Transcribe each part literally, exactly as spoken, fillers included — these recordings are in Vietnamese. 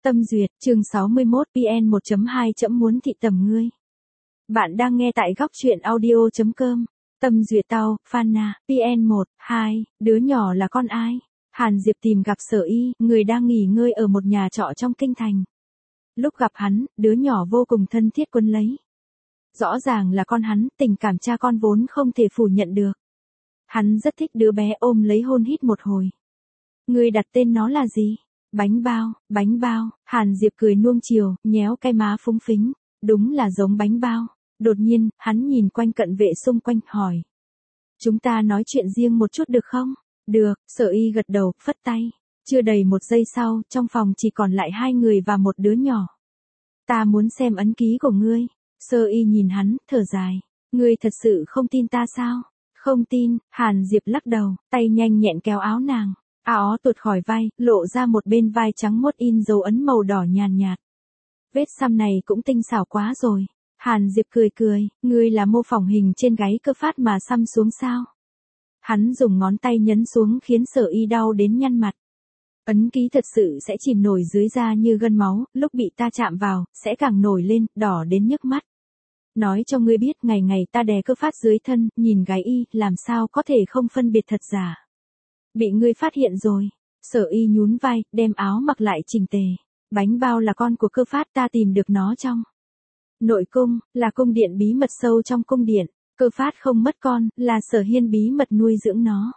Tâm duyệt, chương sáu mươi mốt, vê en một chấm hai muốn thị tầm ngươi. Bạn đang nghe tại góc truyện audio chấm com. Tâm duyệt tao, Phanna, vê en một, hai, đứa nhỏ là con ai? Hàn Diệp tìm gặp Sở Y, người đang nghỉ ngơi ở một nhà trọ trong kinh thành. Lúc gặp hắn, đứa nhỏ vô cùng thân thiết quấn lấy. Rõ ràng là con hắn, tình cảm cha con vốn không thể phủ nhận được. Hắn rất thích đứa bé, ôm lấy hôn hít một hồi. Ngươi đặt tên nó là gì? Bánh bao, bánh bao, Hàn Diệp cười nuông chiều, nhéo cái má phúng phính, đúng là giống bánh bao. Đột nhiên, hắn nhìn quanh cận vệ xung quanh, hỏi. Chúng ta nói chuyện riêng một chút được không? Được, Sở Y gật đầu, phất tay. Chưa đầy một giây sau, trong phòng chỉ còn lại hai người và một đứa nhỏ. Ta muốn xem ấn ký của ngươi. Sở Y nhìn hắn, thở dài. Ngươi thật sự không tin ta sao? Không tin, Hàn Diệp lắc đầu, tay nhanh nhẹn kéo áo nàng. Áo tuột khỏi vai, lộ ra một bên vai trắng muốt in dấu ấn màu đỏ nhàn nhạt. Vết xăm này cũng tinh xảo quá rồi. Hàn Diệp cười cười, ngươi là mô phỏng hình trên gáy cơ phát mà xăm xuống sao? Hắn dùng ngón tay nhấn xuống khiến Sở Y đau đến nhăn mặt. Ấn ký thật sự sẽ chìm nổi dưới da như gân máu, lúc bị ta chạm vào, sẽ càng nổi lên, đỏ đến nhức mắt. Nói cho ngươi biết, ngày ngày ta đè cơ phát dưới thân, nhìn gáy y, làm sao có thể không phân biệt thật giả. Bị ngươi phát hiện rồi. Sở Y nhún vai, đem áo mặc lại chỉnh tề. Bánh bao là con của cơ phát, ta tìm được nó trong nội cung, là cung điện bí mật sâu trong cung điện. Cơ phát không mất con, là Sở Hiên bí mật nuôi dưỡng nó.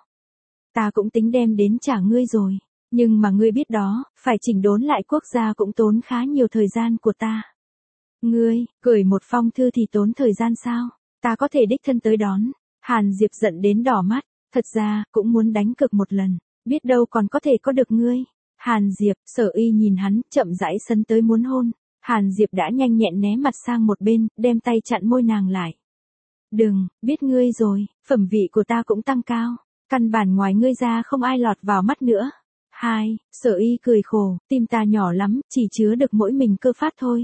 Ta cũng tính đem đến trả ngươi rồi. Nhưng mà ngươi biết đó, phải chỉnh đốn lại quốc gia cũng tốn khá nhiều thời gian của ta. Ngươi, gửi một phong thư thì tốn thời gian sao? Ta có thể đích thân tới đón. Hàn Diệp giận đến đỏ mắt. Thật ra, cũng muốn đánh cược một lần, biết đâu còn có thể có được ngươi. Hàn Diệp, Sở Y nhìn hắn, chậm rãi sấn tới muốn hôn. Hàn Diệp đã nhanh nhẹn né mặt sang một bên, đem tay chặn môi nàng lại. Đừng, biết ngươi rồi, phẩm vị của ta cũng tăng cao. Căn bản ngoài ngươi ra không ai lọt vào mắt nữa. Hai, Sở Y cười khổ, tim ta nhỏ lắm, chỉ chứa được mỗi mình cơ phát thôi.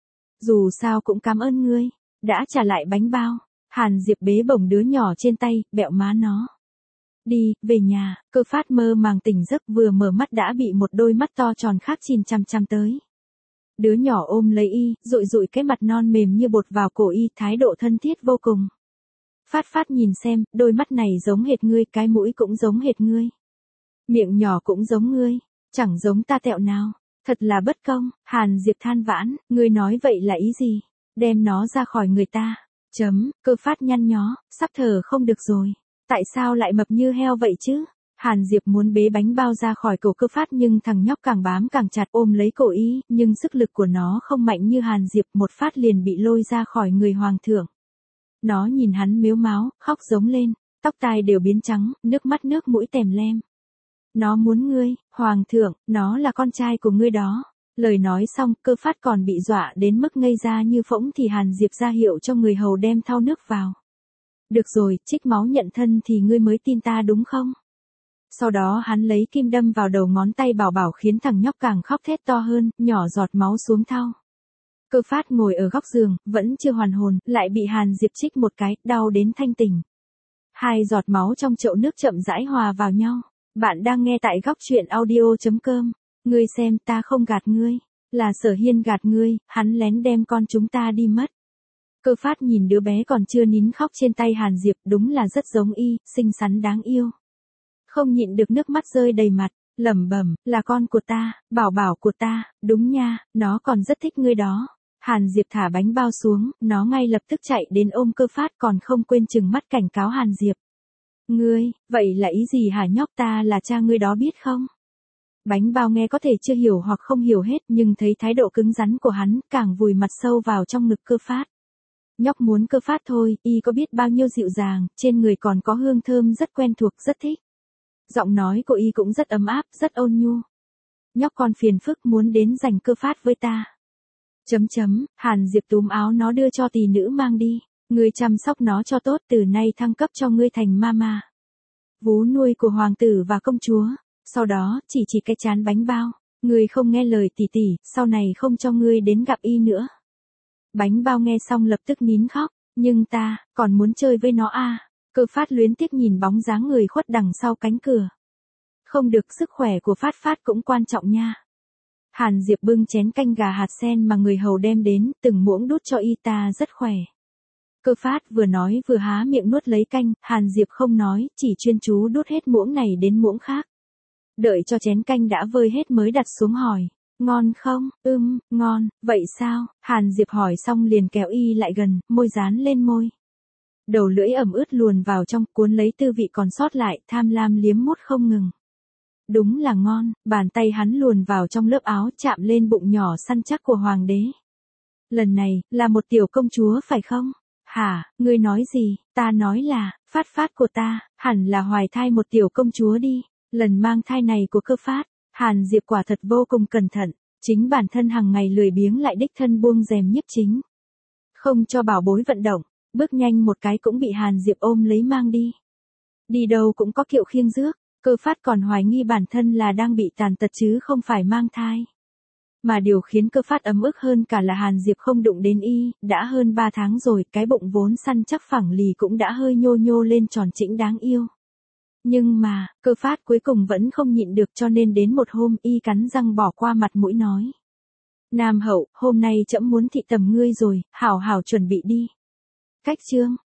Dù sao cũng cảm ơn ngươi, đã trả lại bánh bao. Hàn Diệp bế bổng đứa nhỏ trên tay, bẹo má nó. Đi, về nhà, cơ phát mơ màng tỉnh giấc, vừa mở mắt đã bị một đôi mắt to tròn khác nhìn chằm chằm tới. Đứa nhỏ ôm lấy y, dụi dụi cái mặt non mềm như bột vào cổ y, thái độ thân thiết vô cùng. Phát Phát nhìn xem, đôi mắt này giống hệt ngươi, cái mũi cũng giống hệt ngươi. Miệng nhỏ cũng giống ngươi, chẳng giống ta tẹo nào, thật là bất công. Hàn Diệp than vãn, ngươi nói vậy là ý gì? Đem nó ra khỏi người ta. Chấm, cơ phát nhăn nhó, sắp thở không được rồi. Tại sao lại mập như heo vậy chứ? Hàn Diệp muốn bế bánh bao ra khỏi cổ cơ phát nhưng thằng nhóc càng bám càng chặt ôm lấy cổ y, nhưng sức lực của nó không mạnh như Hàn Diệp, một phát liền bị lôi ra khỏi người hoàng thượng. Nó nhìn hắn mếu máo, khóc giống lên, tóc tai đều biến trắng, nước mắt nước mũi tèm lem. Nó muốn ngươi, hoàng thượng, nó là con trai của ngươi đó. Lời nói xong, cơ phát còn bị dọa đến mức ngây ra như phỗng thì Hàn Diệp ra hiệu cho người hầu đem thau nước vào. Được rồi, trích máu nhận thân thì ngươi mới tin ta đúng không? Sau đó hắn lấy kim đâm vào đầu ngón tay bảo bảo khiến thằng nhóc càng khóc thét to hơn, nhỏ giọt máu xuống thau. Cơ phát ngồi ở góc giường, vẫn chưa hoàn hồn, lại bị Hàn Diệp trích một cái, đau đến thanh tỉnh. Hai giọt máu trong chậu nước chậm rãi hòa vào nhau. Bạn đang nghe tại góc truyện audio chấm com. Ngươi xem, ta không gạt ngươi. Là Sở Hiên gạt ngươi, hắn lén đem con chúng ta đi mất. Cơ phát nhìn đứa bé còn chưa nín khóc trên tay Hàn Diệp, đúng là rất giống y, xinh xắn đáng yêu. Không nhịn được nước mắt rơi đầy mặt, lẩm bẩm, là con của ta, bảo bảo của ta, đúng nha, nó còn rất thích ngươi đó. Hàn Diệp thả bánh bao xuống, nó ngay lập tức chạy đến ôm cơ phát, còn không quên trừng mắt cảnh cáo Hàn Diệp. Ngươi, vậy là ý gì hả nhóc, ta là cha ngươi đó biết không? Bánh bao nghe có thể chưa hiểu hoặc không hiểu hết, nhưng thấy thái độ cứng rắn của hắn, càng vùi mặt sâu vào trong ngực cơ phát. Nhóc muốn cơ phát thôi, y có biết bao nhiêu dịu dàng, trên người còn có hương thơm rất quen thuộc, rất thích. Giọng nói của y cũng rất ấm áp, rất ôn nhu. Nhóc còn phiền phức muốn đến giành cơ phát với ta. Chấm chấm, Hàn Diệp túm áo nó đưa cho tỳ nữ mang đi. Ngươi chăm sóc nó cho tốt, từ nay thăng cấp cho ngươi thành mama. Vú nuôi của hoàng tử và công chúa. Sau đó, chỉ chỉ cái chán bánh bao. Ngươi không nghe lời tỷ tỷ, sau này không cho ngươi đến gặp y nữa. Bánh bao nghe xong lập tức nín khóc. Nhưng ta, còn muốn chơi với nó à? Cơ phát luyến tiếc nhìn bóng dáng người khuất đằng sau cánh cửa. Không được, sức khỏe của Phát Phát cũng quan trọng nha. Hàn Diệp bưng chén canh gà hạt sen mà người hầu đem đến, từng muỗng đút cho y ta rất khỏe. Cơ Phát vừa nói vừa há miệng nuốt lấy canh, Hàn Diệp không nói, chỉ chuyên chú đút hết muỗng này đến muỗng khác. Đợi cho chén canh đã vơi hết mới đặt xuống hỏi, ngon không? Ưm, ngon, vậy sao? Hàn Diệp hỏi xong liền kéo y lại gần, môi dán lên môi. Đầu lưỡi ẩm ướt luồn vào trong, cuốn lấy tư vị còn sót lại, tham lam liếm mút không ngừng. Đúng là ngon, bàn tay hắn luồn vào trong lớp áo, chạm lên bụng nhỏ săn chắc của hoàng đế. Lần này, là một tiểu công chúa phải không? Hả, ngươi nói gì? Ta nói là, Phát Phát của ta, hẳn là hoài thai một tiểu công chúa đi. Lần mang thai này của Cơ Phát, Hàn Diệp quả thật vô cùng cẩn thận, chính bản thân hàng ngày lười biếng lại đích thân buông rèm nhiếp chính. Không cho bảo bối vận động, bước nhanh một cái cũng bị Hàn Diệp ôm lấy mang đi. Đi đâu cũng có kiệu khiêng rước, Cơ Phát còn hoài nghi bản thân là đang bị tàn tật chứ không phải mang thai. Mà điều khiến Cơ Phát ấm ức hơn cả là Hàn Diệp không đụng đến y, đã hơn ba tháng rồi, cái bụng vốn săn chắc phẳng lì cũng đã hơi nhô nhô lên tròn trĩnh đáng yêu. Nhưng mà, Cơ Phát cuối cùng vẫn không nhịn được cho nên đến một hôm y cắn răng bỏ qua mặt mũi nói. Nam hậu, hôm nay trẫm muốn thị tầm ngươi rồi, hảo hảo chuẩn bị đi. Cách chương.